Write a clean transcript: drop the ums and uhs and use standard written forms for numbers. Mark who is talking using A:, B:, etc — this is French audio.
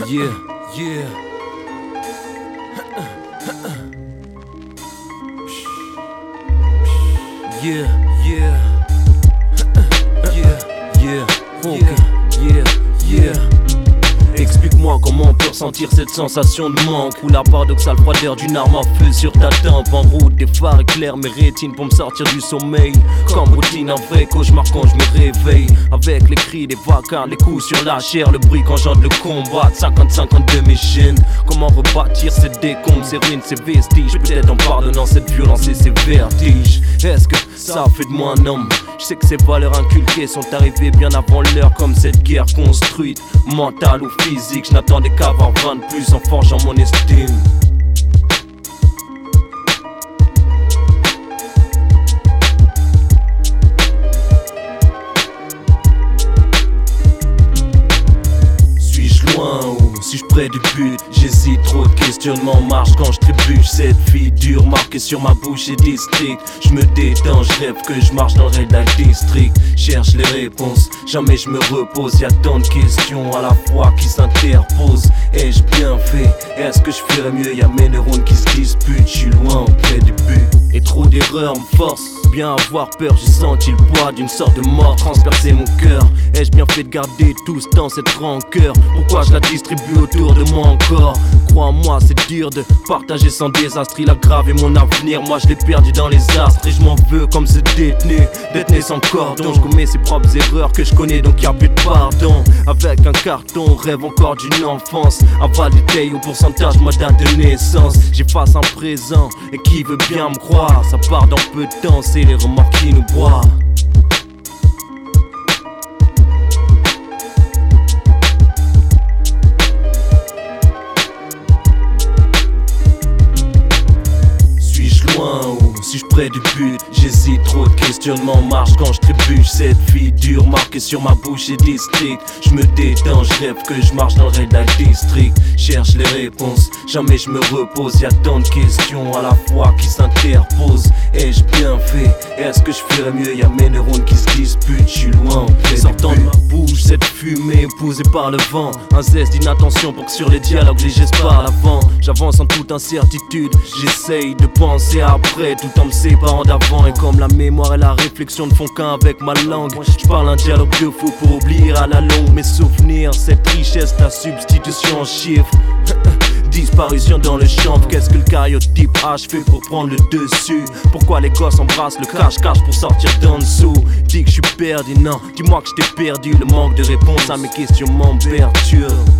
A: Yeah, yeah. Yeah, yeah. Yeah, yeah. Okay, yeah, yeah. Explique-moi comment on peut ressentir cette sensation de manque, ou la paradoxale froideur d'une arme à feu sur ta tempe. En route, des phares éclairent mes rétines pour me sortir du sommeil. Comme routine, un vrai cauchemar quand je me réveille. Avec les cris des vacances, les coups sur la chair, le bruit quand j'entre le combat. 50-50 de mes chaînes. Comment rebâtir ces décombres, ces ruines, ces vestiges? Peut-être en pardonnant cette violence et ces vertiges. Est-ce que ça fait de moi un homme? Je sais que ces valeurs inculquées sont arrivées bien avant l'heure, comme cette guerre construite, mentale ou physique. Je n'attendais qu'avoir 20 de plus en forgeant mon estime. Suis-je loin ou suis-je près du but? J'hésite, trop de questionnements marche quand je trébuche. Cette vie dure marquée sur ma bouche et district. Je me détends, je rêve que je marche dans le Red Light District. Cherche les réponses, jamais je me repose. Y'a tant de questions à la fois qui s'interposent. Ai-je bien fait? Est-ce que je ferais mieux? Y'a mes neurones qui se disputent. Je suis loin auprès du but. Et trop d'erreurs me forcent bien à avoir peur. J'ai senti le poids d'une sorte de mort transpercer mon cœur. Ai-je bien fait de garder tout ce temps cette rancœur? Pourquoi je la distribue autour de moi encore? Crois-moi, c'est dur de partager sans désastre. Il a gravé mon avenir, moi je l'ai perdu dans les astres. Et je m'en veux comme ce détenu sans cordon. Je commets ses propres erreurs que je connais, donc y'a plus de pardon. Avec un carton, rêve encore d'une enfance. Aval détail au pourcentage, ma date de naissance. J'efface un présent, et qui veut bien me croire? Ça part dans peu de temps, c'est les remords qui nous broient. Suis-je près du but? J'hésite, trop de questionnements marche quand je trébuche. Cette vie dure marquée sur ma bouche et district. Je me détends, je rêve que je marche dans le Red Light District. Cherche les réponses, jamais je me repose. Y'a tant de questions à la fois qui s'interposent. Ai-je bien fait? Est-ce que je ferais mieux? Y'a mes neurones qui se disputent. Je suis loin auprès sortant de ma bouche, cette fumée épousée par le vent. Un zeste d'inattention pour que sur les dialogues les gestes par l'avant. J'avance en toute incertitude, j'essaye de penser après tout en me séparant d'avant. Et comme la mémoire et la réflexion ne font qu'un avec ma langue, je parle un dialogue de fou pour oublier à la longue mes souvenirs. Cette richesse, la substitution en chiffres. Disparition dans le champ, qu'est-ce que le cariotype H fait pour prendre le dessus? Pourquoi les gosses embrassent le cache-cache pour sortir d'en dessous? Dis que je suis perdu, non, dis-moi que je t'ai perdu. Le manque de réponse à mes questions m'emperture.